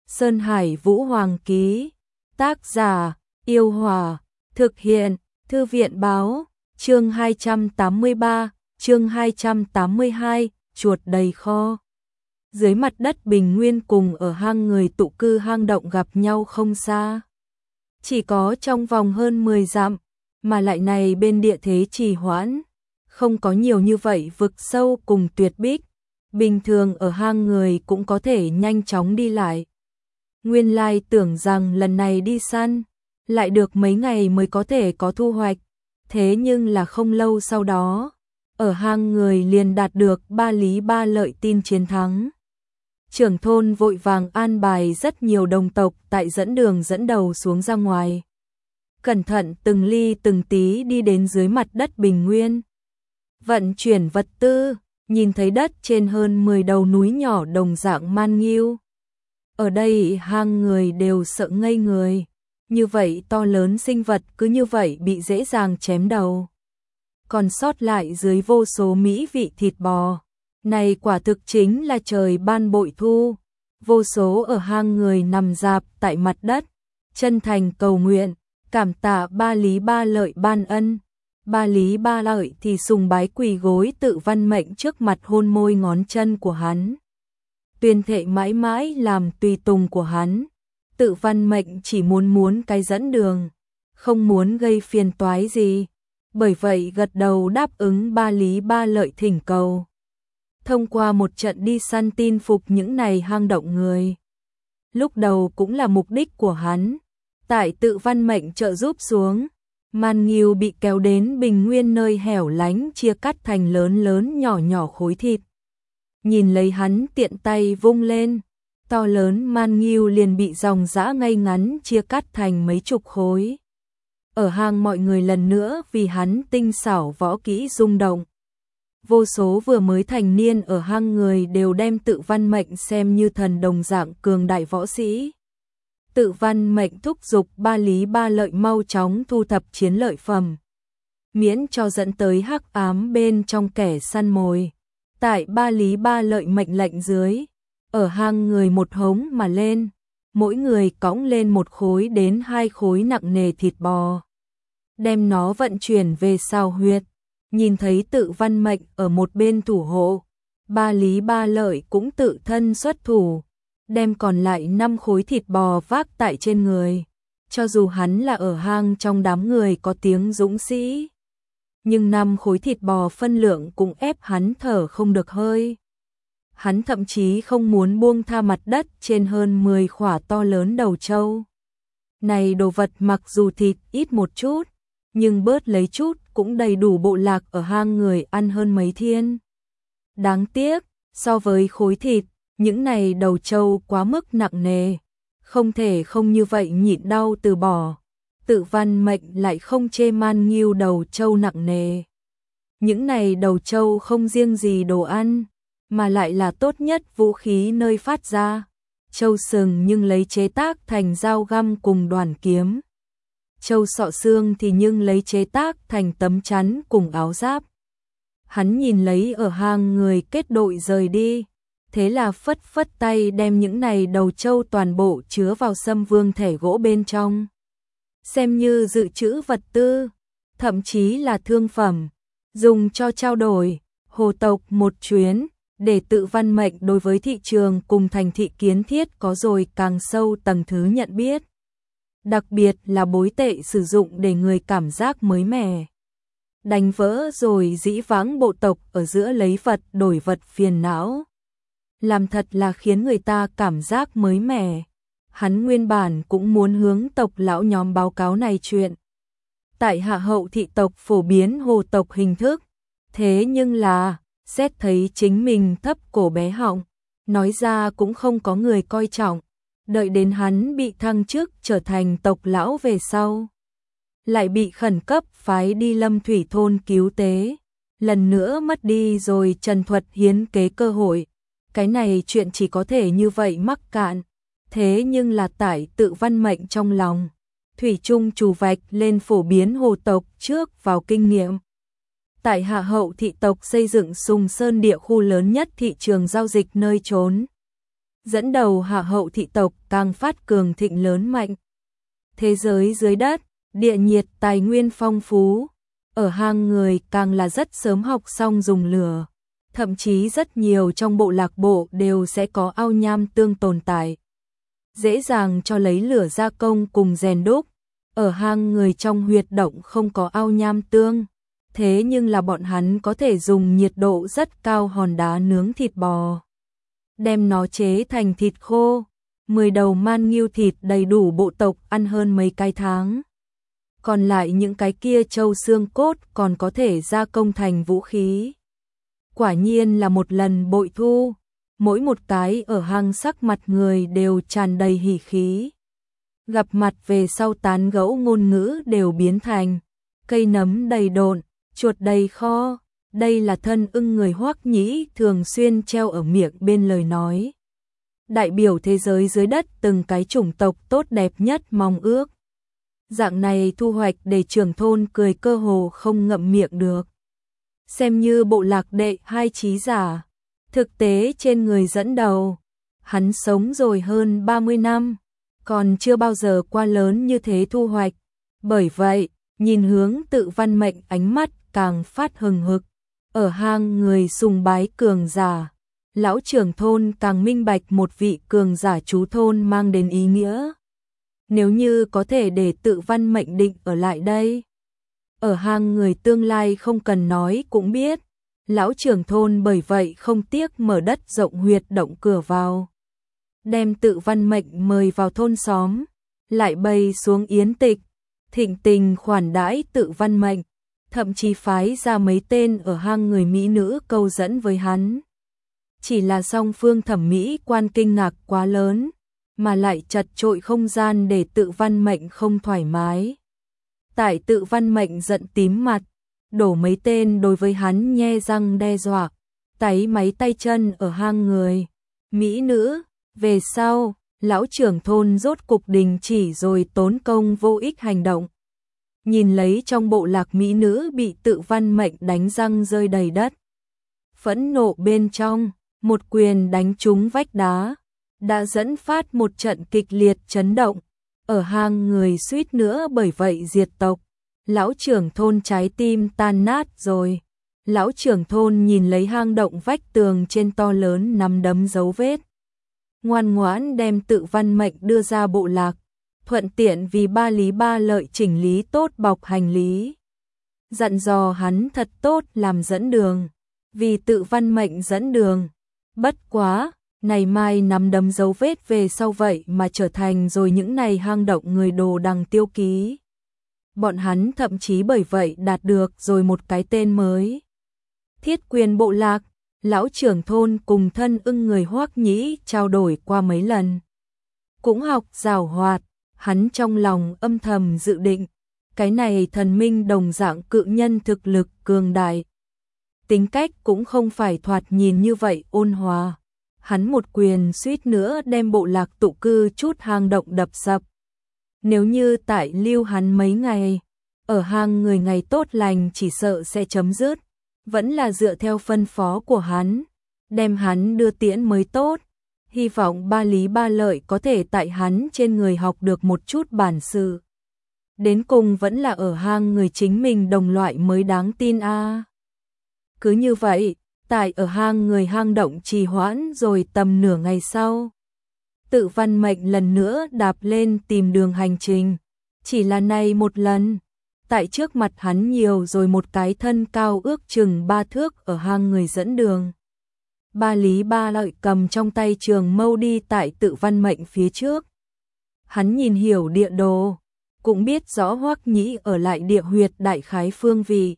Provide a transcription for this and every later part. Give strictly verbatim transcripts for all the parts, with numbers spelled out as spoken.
Sơn Hải Vũ Hoàng ký. Tác giả: Yêu Hòa. Thực hiện: Thư viện báo. Chương hai trăm tám mươi ba, chương hai trăm tám mươi hai, chuột đầy kho. Dưới mặt đất bình nguyên cùng ở hang người tụ cư hang động gặp nhau không xa. Chỉ có trong vòng hơn mười dặm, mà lại này bên địa thế trì hoãn, không có nhiều như vậy vực sâu cùng tuyệt bích, bình thường ở hang người cũng có thể nhanh chóng đi lại. Nguyên lai tưởng rằng lần này đi săn, lại được mấy ngày mới có thể có thu hoạch, thế nhưng là không lâu sau đó, ở hang người liền đạt được ba lý ba lợi tin chiến thắng. Trưởng thôn vội vàng an bài rất nhiều đồng tộc tại dẫn đường dẫn đầu xuống ra ngoài. Cẩn thận từng ly từng tí đi đến dưới mặt đất bình nguyên. Vận chuyển vật tư, nhìn thấy đất trên hơn mười đầu núi nhỏ đồng dạng man nghiêu. Ở đây hang người đều sợ ngây người, như vậy to lớn sinh vật cứ như vậy bị dễ dàng chém đầu. Còn sót lại dưới vô số mỹ vị thịt bò. Này quả thực chính là trời ban bội thu, vô số ở hang người nằm rạp tại mặt đất, chân thành cầu nguyện, cảm tạ ba lý ba lợi ban ân. Ba lý ba lợi thì sùng bái quỳ gối Tự Văn Mệnh trước mặt hôn môi ngón chân của hắn. Tuyên thệ mãi mãi làm tùy tùng của hắn. Tự Văn Mệnh chỉ muốn muốn cái dẫn đường, không muốn gây phiền toái gì, bởi vậy gật đầu đáp ứng ba lý ba lợi thỉnh cầu. Thông qua một trận đi săn tin phục những này hang động người. Lúc đầu cũng là mục đích của hắn. Tại Tự Văn Mệnh trợ giúp xuống, man nghiêu bị kéo đến bình nguyên nơi hẻo lánh chia cắt thành lớn lớn nhỏ nhỏ khối thịt. Nhìn lấy hắn tiện tay vung lên, to lớn man nghiêu liền bị dòng dã ngay ngắn chia cắt thành mấy chục khối. Ở hang mọi người lần nữa vì hắn tinh xảo võ kỹ rung động. Vô số vừa mới thành niên ở hang người đều đem Tự Văn Mệnh xem như thần đồng dạng cường đại võ sĩ. Tự Văn Mệnh thúc giục ba lý ba lợi mau chóng thu thập chiến lợi phẩm, miễn cho dẫn tới hắc ám bên trong kẻ săn mồi. Tại ba lý ba lợi mệnh lệnh dưới, ở hang người một hống mà lên, mỗi người cõng lên một khối đến hai khối nặng nề thịt bò, đem nó vận chuyển về sao huyệt. Nhìn thấy Tự Văn Mệnh ở một bên thủ hộ, ba lý ba lợi cũng tự thân xuất thủ, đem còn lại năm khối thịt bò vác tại trên người. Cho dù hắn là ở hang trong đám người có tiếng dũng sĩ, nhưng năm khối thịt bò phân lượng cũng ép hắn thở không được hơi. Hắn thậm chí không muốn buông tha mặt đất trên hơn mười khỏa to lớn đầu trâu. Này đồ vật mặc dù thịt ít một chút, nhưng bớt lấy chút cũng đầy đủ bộ lạc ở hang người ăn hơn mấy thiên. Đáng tiếc, so với khối thịt, những này đầu trâu quá mức nặng nề, không thể không như vậy nhịn đau từ bỏ. Tự Văn Mệnh lại không chê man nghiêu đầu trâu nặng nề. Những này đầu trâu không riêng gì đồ ăn, mà lại là tốt nhất vũ khí nơi phát ra. Trâu sừng nhưng lấy chế tác thành dao găm cùng đoàn kiếm. Trâu sọ xương thì nhưng lấy chế tác thành tấm chắn cùng áo giáp. Hắn nhìn lấy ở hang người kết đội rời đi, thế là phất phất tay đem những này đầu trâu toàn bộ chứa vào sâm vương thể gỗ bên trong. Xem như dự trữ vật tư, thậm chí là thương phẩm, dùng cho trao đổi, hồ tộc một chuyến, để Tự Văn Mệnh đối với thị trường cùng thành thị kiến thiết có rồi càng sâu tầng thứ nhận biết. Đặc biệt là bối tệ sử dụng để người cảm giác mới mẻ. Đánh vỡ rồi dĩ vãng bộ tộc ở giữa lấy vật đổi vật phiền não. Làm thật là khiến người ta cảm giác mới mẻ. Hắn nguyên bản cũng muốn hướng tộc lão nhóm báo cáo này chuyện. Tại Hạ Hậu thị tộc phổ biến hồ tộc hình thức. Thế nhưng là, xét thấy chính mình thấp cổ bé họng, nói ra cũng không có người coi trọng. Đợi đến hắn bị thăng chức trở thành tộc lão về sau, lại bị khẩn cấp phái đi Lâm Thủy thôn cứu tế, lần nữa mất đi rồi trần thuật hiến kế cơ hội. Cái này chuyện chỉ có thể như vậy mắc cạn, thế nhưng là tại Tự Văn Mệnh trong lòng, thủy chung trù vạch lên phổ biến hồ tộc trước vào kinh nghiệm. Tại Hạ Hậu thị tộc xây dựng Sùng Sơn địa khu lớn nhất thị trường giao dịch nơi trốn. dẫn đầu Hạ Hậu thị tộc càng phát cường thịnh lớn mạnh. Thế giới dưới đất, địa nhiệt tài nguyên phong phú, ở hang người càng là rất sớm học xong dùng lửa, thậm chí rất nhiều trong bộ lạc bộ đều sẽ có ao nham tương tồn tại. Dễ dàng cho lấy lửa gia công cùng rèn đúc, ở hang người trong huyệt động không có ao nham tương, thế nhưng là bọn hắn có thể dùng nhiệt độ rất cao hòn đá nướng thịt bò, đem nó chế thành thịt khô, mười đầu man nghiêu thịt đầy đủ bộ tộc ăn hơn mấy cái tháng. Còn lại những cái kia trâu xương cốt còn có thể gia công thành vũ khí. Quả nhiên là một lần bội thu, mỗi một cái ở hang sắc mặt người đều tràn đầy hỉ khí. Gặp mặt về sau tán gẫu ngôn ngữ đều biến thành cây nấm đầy độn, chuột đầy kho. Đây là thân ưng người Hoắc Nhĩ thường xuyên treo ở miệng bên lời nói. Đại biểu thế giới dưới đất từng cái chủng tộc tốt đẹp nhất mong ước. Dạng này thu hoạch để trưởng thôn cười cơ hồ không ngậm miệng được. Xem như bộ lạc đệ hai trí giả, thực tế trên người dẫn đầu. Hắn sống rồi hơn ba mươi năm, còn chưa bao giờ qua lớn như thế thu hoạch. Bởi vậy, nhìn hướng Tự Văn Mệnh ánh mắt càng phát hừng hực. Ở hang người sùng bái cường giả, lão trưởng thôn càng minh bạch một vị cường giả chú thôn mang đến ý nghĩa. Nếu như có thể để Tự Văn Mệnh định ở lại đây, ở hang người tương lai không cần nói cũng biết, lão trưởng thôn bởi vậy không tiếc mở đất rộng huyệt động cửa vào. Đem Tự Văn Mệnh mời vào thôn xóm, lại bày xuống yến tịch, thịnh tình khoản đãi Tự Văn Mệnh, thậm chí phái ra mấy tên ở hang người mỹ nữ câu dẫn với hắn. Chỉ là song phương thẩm mỹ quan kinh ngạc quá lớn, mà lại chật trội không gian để Tự Văn Mệnh không thoải mái. Tại Tự Văn Mệnh giận tím mặt, đổ mấy tên đối với hắn nhe răng đe dọa, táy máy tay chân ở hang người mỹ nữ. Về sau, lão trưởng thôn rốt cục đình chỉ rồi tốn công vô ích hành động. Nhìn lấy trong bộ lạc mỹ nữ bị Tự Văn Mệnh đánh răng rơi đầy đất. Phẫn nộ bên trong, một quyền đánh trúng vách đá, đã dẫn phát một trận kịch liệt chấn động. Ở hang người suýt nữa bởi vậy diệt tộc. Lão trưởng thôn trái tim tan nát rồi. Lão trưởng thôn nhìn lấy hang động vách tường trên to lớn nắm đấm dấu vết. Ngoan ngoãn đem Tự Văn Mệnh đưa ra bộ lạc, thuận tiện vì ba lý ba lợi chỉnh lý tốt bọc hành lý. Dặn dò hắn thật tốt làm dẫn đường, vì Tự Văn Mệnh dẫn đường. Bất quá, này mai nắm đấm dấu vết về sau vậy mà trở thành rồi những này hang động người đồ đằng tiêu ký. Bọn hắn thậm chí bởi vậy đạt được rồi một cái tên mới. Thiết Quyền bộ lạc. Lão trưởng thôn cùng thân ưng người Hoắc Nhĩ trao đổi qua mấy lần. Cũng học giảo hoạt, hắn trong lòng âm thầm dự định, cái này thần minh đồng dạng cự nhân thực lực cường đại. Tính cách cũng không phải thoạt nhìn như vậy ôn hòa. Hắn một quyền suýt nữa đem bộ lạc tụ cư chút hang động đập sập. Nếu như tại lưu hắn mấy ngày, ở hang người ngày tốt lành chỉ sợ sẽ chấm dứt. Vẫn là dựa theo phân phó của hắn, đem hắn đưa tiễn mới tốt. Hy vọng ba lý ba lợi có thể tại hắn trên người học được một chút bản sự. Đến cùng vẫn là ở hang người chính mình đồng loại mới đáng tin a. À. Cứ như vậy, tại ở hang người hang động trì hoãn rồi tầm nửa ngày sau. Tự Văn Mệnh lần nữa đạp lên tìm đường hành trình. Chỉ là này một lần. Tại trước mặt hắn nhiều rồi một cái thân cao ước chừng ba thước ở hang người dẫn đường. Ba lý ba lợi cầm trong tay trường mâu đi tại Tự Văn Mệnh phía trước. Hắn nhìn hiểu địa đồ, cũng biết rõ Hoắc Nhĩ ở lại địa huyệt đại khái phương vị.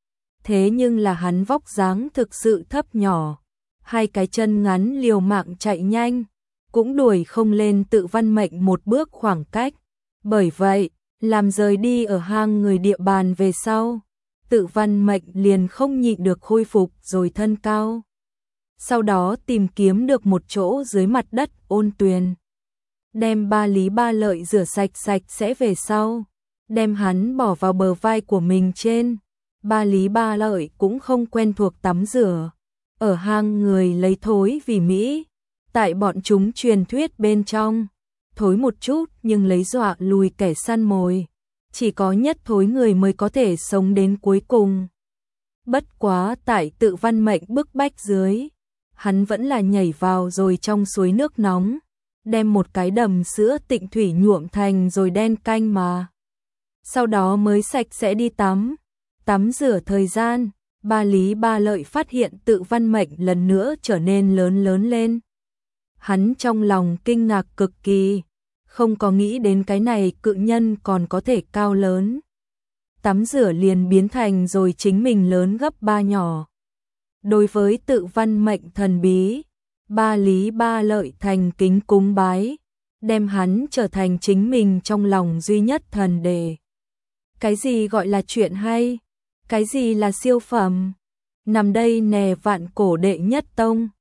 Thế nhưng là hắn vóc dáng thực sự thấp nhỏ, hai cái chân ngắn liều mạng chạy nhanh, cũng đuổi không lên Tự Văn Mệnh một bước khoảng cách. Bởi vậy, làm rời đi ở hang người địa bàn về sau, Tự Văn Mệnh liền không nhịn được khôi phục rồi thân cao. Sau đó tìm kiếm được một chỗ dưới mặt đất ôn tuyền. Đem ba lý ba lợi rửa sạch sạch sẽ về sau. Đem hắn bỏ vào bờ vai của mình trên. Ba lý ba lợi cũng không quen thuộc tắm rửa. Ở hang người lấy thối vì mỹ. tại bọn chúng truyền thuyết bên trong, thối một chút nhưng lấy dọa lùi kẻ săn mồi. Chỉ có nhất thối người mới có thể sống đến cuối cùng. Bất quá tại tự văn mệnh bức bách dưới, hắn vẫn là nhảy vào rồi trong suối nước nóng, đem một cái đầm sữa tịnh thủy nhuộm thành rồi đen canh mà. Sau đó mới sạch sẽ đi tắm. Tắm rửa thời gian, Ba Lý Ba Lợi phát hiện tự văn mệnh lần nữa trở nên lớn lớn lên. Hắn trong lòng kinh ngạc cực kỳ, không có nghĩ đến cái này cự nhân còn có thể cao lớn. Tắm rửa liền biến thành rồi chính mình lớn gấp ba nhỏ. Đối với tự văn mệnh thần bí, Ba Lý Ba Lợi thành kính cúng bái, đem hắn trở thành chính mình trong lòng duy nhất thần đề. Cái gì gọi là chuyện hay? Cái gì là siêu phẩm? Nằm đây nè vạn cổ đệ nhất tông.